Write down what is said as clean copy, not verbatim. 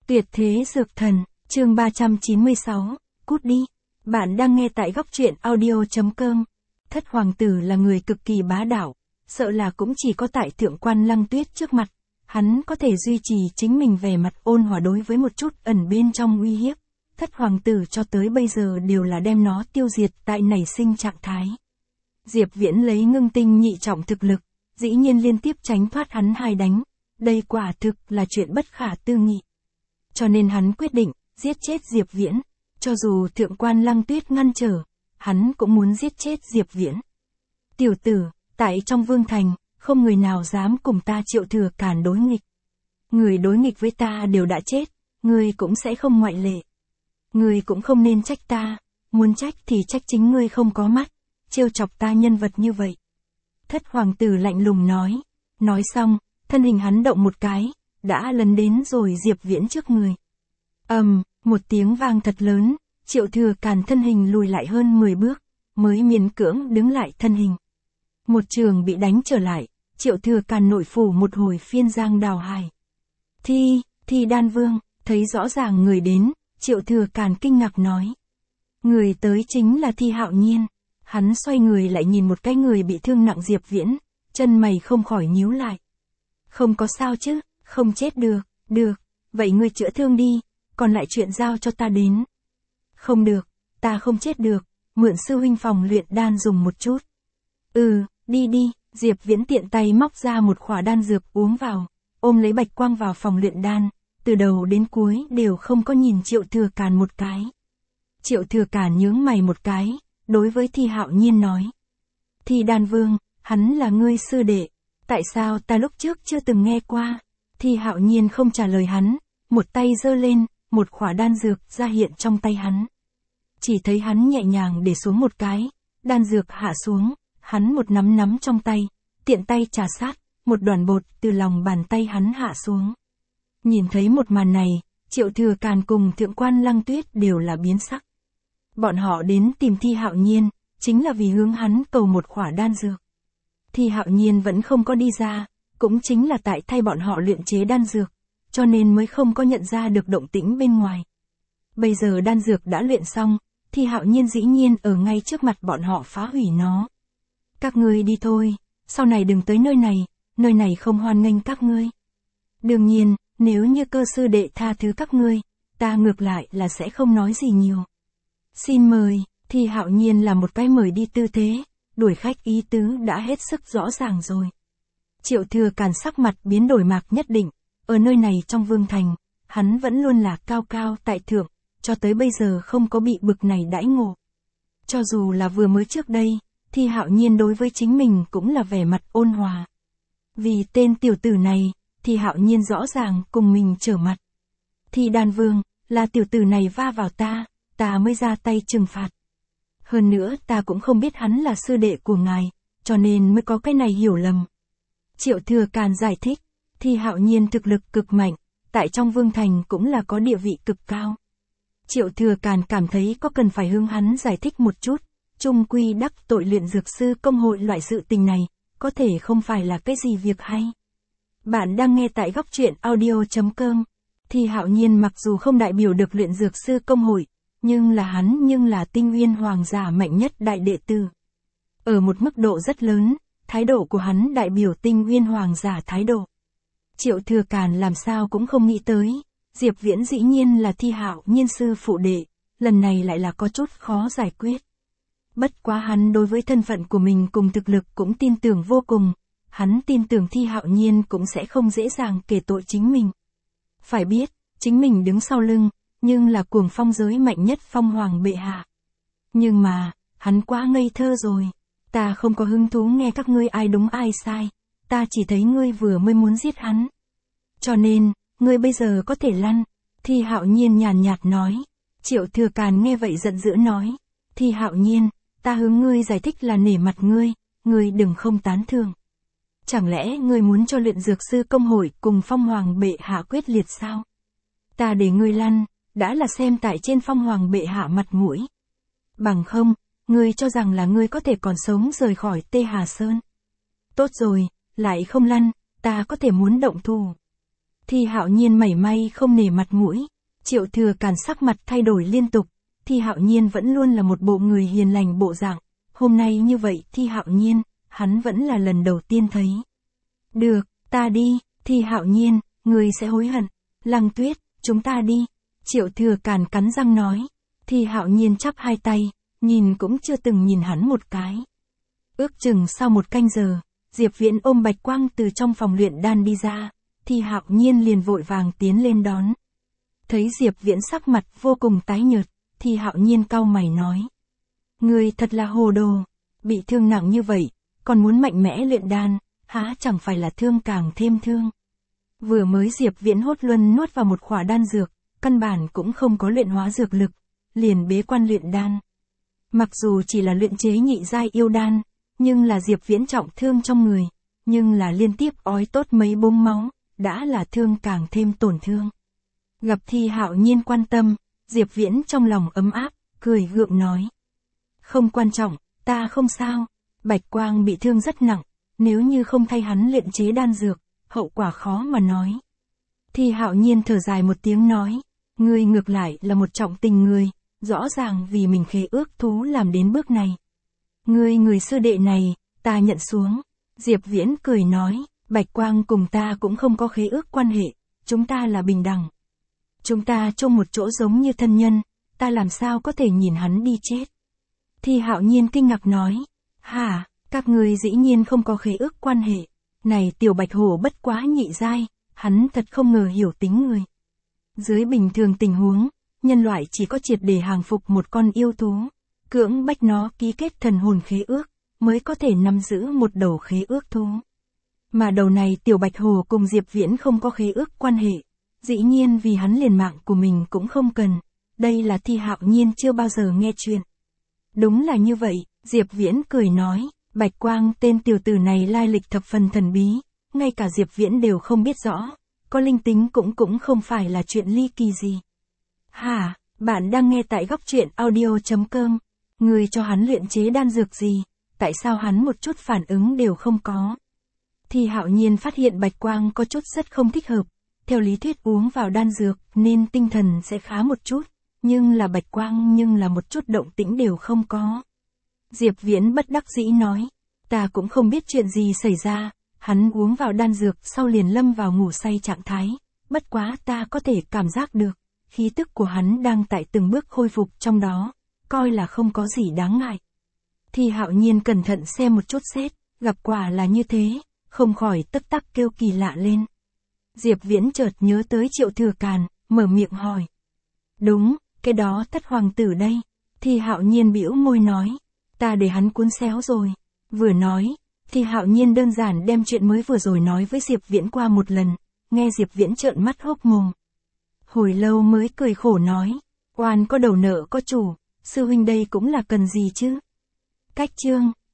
Tuyệt thế dược thần, chương 396, cút đi. Bạn đang nghe tại góc truyện audio.com. Thất hoàng tử là người cực kỳ bá đạo, sợ là cũng chỉ có tại Thượng Quan Lăng Tuyết trước mặt, hắn có thể duy trì chính mình vẻ mặt ôn hòa đối với một chút ẩn bên trong uy hiếp. Thất hoàng tử cho tới bây giờ đều là đem nó tiêu diệt tại nảy sinh trạng thái. Diệp Viễn lấy ngưng tinh nhị trọng thực lực, dĩ nhiên liên tiếp tránh thoát hắn hai đánh, đây quả thực là chuyện bất khả tư nghị. Cho nên hắn quyết định, giết chết Diệp Viễn, cho dù Thượng Quan Lăng Tuyết ngăn trở, hắn cũng muốn giết chết Diệp Viễn. Tiểu tử, tại trong vương thành, không người nào dám cùng ta Triệu Thừa Càn đối nghịch. Người đối nghịch với ta đều đã chết, ngươi cũng sẽ không ngoại lệ. Ngươi cũng không nên trách ta, muốn trách thì trách chính ngươi không có mắt, trêu chọc ta nhân vật như vậy. Thất hoàng tử lạnh lùng nói xong, thân hình hắn động một cái, đã lấn đến rồi Diệp Viễn trước người. Một tiếng vang thật lớn, Triệu Thừa Càn thân hình lùi lại hơn 10 bước, mới miễn cưỡng đứng lại thân hình. Một trường bị đánh trở lại, Triệu Thừa Càn nội phủ một hồi phiên giang đào hải. Thi Đan Vương, thấy rõ ràng người đến, Triệu Thừa Càn kinh ngạc nói. Người tới chính là Thi Hạo Nhiên. Hắn xoay người lại nhìn một cái người bị thương nặng Diệp Viễn, chân mày không khỏi nhíu lại. Không có sao chứ, không chết được, vậy ngươi chữa thương đi, còn lại chuyện giao cho ta đến. Không được, ta không chết được, mượn sư huynh phòng luyện đan dùng một chút. Đi, Diệp Viễn tiện tay móc ra một khỏa đan dược uống vào, ôm lấy bạch quang vào phòng luyện đan, từ đầu đến cuối đều không có nhìn Triệu Thừa Càn một cái. Triệu Thừa Càn nhướng mày một cái, đối với Thi Hạo Nhiên nói. Thi Đan Vương, hắn là ngươi sư đệ, tại sao ta lúc trước chưa từng nghe qua? Thi Hạo Nhiên không trả lời hắn, một tay giơ lên, một khỏa đan dược ra hiện trong tay hắn. Chỉ thấy hắn nhẹ nhàng để xuống một cái, đan dược hạ xuống, hắn một nắm trong tay, tiện tay trà sát, một đoàn bột từ lòng bàn tay hắn hạ xuống. Nhìn thấy một màn này, Triệu Thừa Càn cùng Thượng Quan Lăng Tuyết đều là biến sắc. Bọn họ đến tìm Thi Hạo Nhiên, chính là vì hướng hắn cầu một khỏa đan dược. Thi Hạo Nhiên vẫn không có đi ra, cũng chính là tại thay bọn họ luyện chế đan dược, cho nên mới không có nhận ra được động tĩnh bên ngoài. Bây giờ đan dược đã luyện xong, Thi Hạo Nhiên dĩ nhiên ở ngay trước mặt bọn họ phá hủy nó. Các ngươi đi thôi, sau này đừng tới nơi này không hoan nghênh các ngươi. Đương nhiên, nếu như cơ sư đệ tha thứ các ngươi, ta ngược lại là sẽ không nói gì nhiều. Xin mời, Thi Hạo Nhiên là một cái mời đi tư thế, đuổi khách ý tứ đã hết sức rõ ràng rồi. Triệu Thừa Càn sắc mặt biến đổi mạc nhất định, ở nơi này trong vương thành, hắn vẫn luôn là cao cao tại thượng, cho tới bây giờ không có bị bực này đãi ngộ. Cho dù là vừa mới trước đây, Thi Hạo Nhiên đối với chính mình cũng là vẻ mặt ôn hòa. Vì tên tiểu tử này, Thi Hạo Nhiên rõ ràng cùng mình trở mặt. Thi Đan Vương, là tiểu tử này va vào ta mới ra tay trừng phạt. Hơn nữa ta cũng không biết hắn là sư đệ của ngài, cho nên mới có cái này hiểu lầm. Triệu Thừa Càn giải thích, Thi Hạo Nhiên thực lực cực mạnh, tại trong vương thành cũng là có địa vị cực cao. Triệu Thừa Càn cảm thấy có cần phải hướng hắn giải thích một chút, chung quy đắc tội luyện dược sư công hội loại sự tình này, có thể không phải là cái gì việc hay. Bạn đang nghe tại góc truyện audio.com. Thi Hạo Nhiên mặc dù không đại biểu được luyện dược sư công hội, nhưng là Tinh Uyên Hoàng giả mạnh nhất đại đệ tử. Ở một mức độ rất lớn, thái độ của hắn đại biểu Tinh Uyên Hoàng giả thái độ. Triệu Thừa Càn làm sao cũng không nghĩ tới, Diệp Viễn dĩ nhiên là Thi Hạo Nhiên sư phụ đệ, lần này lại là có chút khó giải quyết. Bất quá hắn đối với thân phận của mình cùng thực lực cũng tin tưởng vô cùng, hắn tin tưởng Thi Hạo Nhiên cũng sẽ không dễ dàng kể tội chính mình. Phải biết, chính mình đứng sau lưng, nhưng là cuồng phong giới mạnh nhất Phong Hoàng bệ hạ. Nhưng mà, hắn quá ngây thơ rồi, ta không có hứng thú nghe các ngươi ai đúng ai sai, ta chỉ thấy ngươi vừa mới muốn giết hắn. Cho nên, ngươi bây giờ có thể lăn, Thi Hạo Nhiên nhàn nhạt nói. Triệu Thừa Càn nghe vậy giận dữ nói, Thi Hạo Nhiên, ta hướng ngươi giải thích là nể mặt ngươi đừng không tán thưởng. Chẳng lẽ ngươi muốn cho luyện dược sư công hội cùng Phong Hoàng bệ hạ quyết liệt sao? Ta để ngươi lăn, đã là xem tại trên Phong Hoàng bệ hạ mặt mũi. Bằng không, ngươi cho rằng là ngươi có thể còn sống rời khỏi Tê Hà Sơn. Tốt rồi, lại không lăn, ta có thể muốn động thủ. Thi Hạo Nhiên mảy may không nể mặt mũi. Triệu Thừa Càn sắc mặt thay đổi liên tục. Thi Hạo Nhiên vẫn luôn là một bộ người hiền lành bộ dạng. Hôm nay như vậy Thi Hạo Nhiên, hắn vẫn là lần đầu tiên thấy. Được, ta đi, Thi Hạo Nhiên, người sẽ hối hận. Lăng Tuyết, chúng ta đi. Triệu Thừa Càn cắn răng nói. Thi Hạo Nhiên chắp hai tay, nhìn cũng chưa từng nhìn hắn một cái. Ước chừng sau 1 canh giờ, Diệp Viễn ôm Bạch Quang từ trong phòng luyện đan đi ra. Thi Hạo Nhiên liền vội vàng tiến lên đón. Thấy Diệp Viễn sắc mặt vô cùng tái nhợt, Thi Hạo Nhiên cau mày nói. Người thật là hồ đồ, bị thương nặng như vậy, còn muốn mạnh mẽ luyện đan, há chẳng phải là thương càng thêm thương. Vừa mới Diệp Viễn hốt luân nuốt vào một khỏa đan dược, căn bản cũng không có luyện hóa dược lực, liền bế quan luyện đan. Mặc dù chỉ là luyện chế nhị giai yêu đan, nhưng là Diệp Viễn trọng thương trong người, nhưng là liên tiếp ói tốt mấy búng máu, đã là thương càng thêm tổn thương. Gặp Thi Hạo Nhiên quan tâm, Diệp Viễn trong lòng ấm áp, cười gượng nói. Không quan trọng, ta không sao, Bạch Quang bị thương rất nặng, nếu như không thay hắn luyện chế đan dược, hậu quả khó mà nói. Thi Hạo Nhiên thở dài một tiếng nói, ngươi ngược lại là một trọng tình người, rõ ràng vì mình khế ước thú làm đến bước này. Người sư đệ này, ta nhận xuống. Diệp Viễn cười nói, Bạch Quang cùng ta cũng không có khế ước quan hệ, chúng ta là bình đẳng. Chúng ta chung một chỗ giống như thân nhân, ta làm sao có thể nhìn hắn đi chết. Thi Hạo Nhiên kinh ngạc nói, hả, các ngươi dĩ nhiên không có khế ước quan hệ, này tiểu Bạch Hổ bất quá nhị giai, hắn thật không ngờ hiểu tính người. Dưới bình thường tình huống, nhân loại chỉ có triệt để hàng phục một con yêu thú, cưỡng bách nó ký kết thần hồn khế ước, mới có thể nắm giữ một đầu khế ước thú. Mà đầu này tiểu Bạch Hổ cùng Diệp Viễn không có khế ước quan hệ, dĩ nhiên vì hắn liền mạng của mình cũng không cần, đây là Thi Hạo Nhiên chưa bao giờ nghe chuyện. Đúng là như vậy, Diệp Viễn cười nói, Bạch Quang tên tiểu tử này lai lịch thập phần thần bí, ngay cả Diệp Viễn đều không biết rõ, có linh tính cũng không phải là chuyện ly kỳ gì. Hả, bạn đang nghe tại góc truyện audio.com, người cho hắn luyện chế đan dược gì, tại sao hắn một chút phản ứng đều không có. Thi Hạo Nhiên phát hiện Bạch Quang có chút rất không thích hợp, theo lý thuyết uống vào đan dược nên tinh thần sẽ khá một chút, nhưng là Bạch Quang nhưng là một chút động tĩnh đều không có. Diệp Viễn bất đắc dĩ nói, ta cũng không biết chuyện gì xảy ra, hắn uống vào đan dược sau liền lâm vào ngủ say trạng thái, bất quá ta có thể cảm giác được, khí tức của hắn đang tại từng bước khôi phục trong đó, coi là không có gì đáng ngại. Thi Hạo Nhiên cẩn thận xem một chút xét, gặp quả là như thế, không khỏi tức tắc kêu kỳ lạ lên. Diệp Viễn chợt nhớ tới Triệu Thừa Càn, mở miệng hỏi. Đúng, cái đó Thất hoàng tử đây. Thi Hạo Nhiên bĩu môi nói, ta để hắn cuốn xéo rồi. Vừa nói, Thi Hạo Nhiên đơn giản đem chuyện mới vừa rồi nói với Diệp Viễn qua một lần, nghe Diệp Viễn trợn mắt hốc mồm. Hồi lâu mới cười khổ nói, oan có đầu nợ có chủ, sư huynh đây cũng là cần gì chứ. Cách chương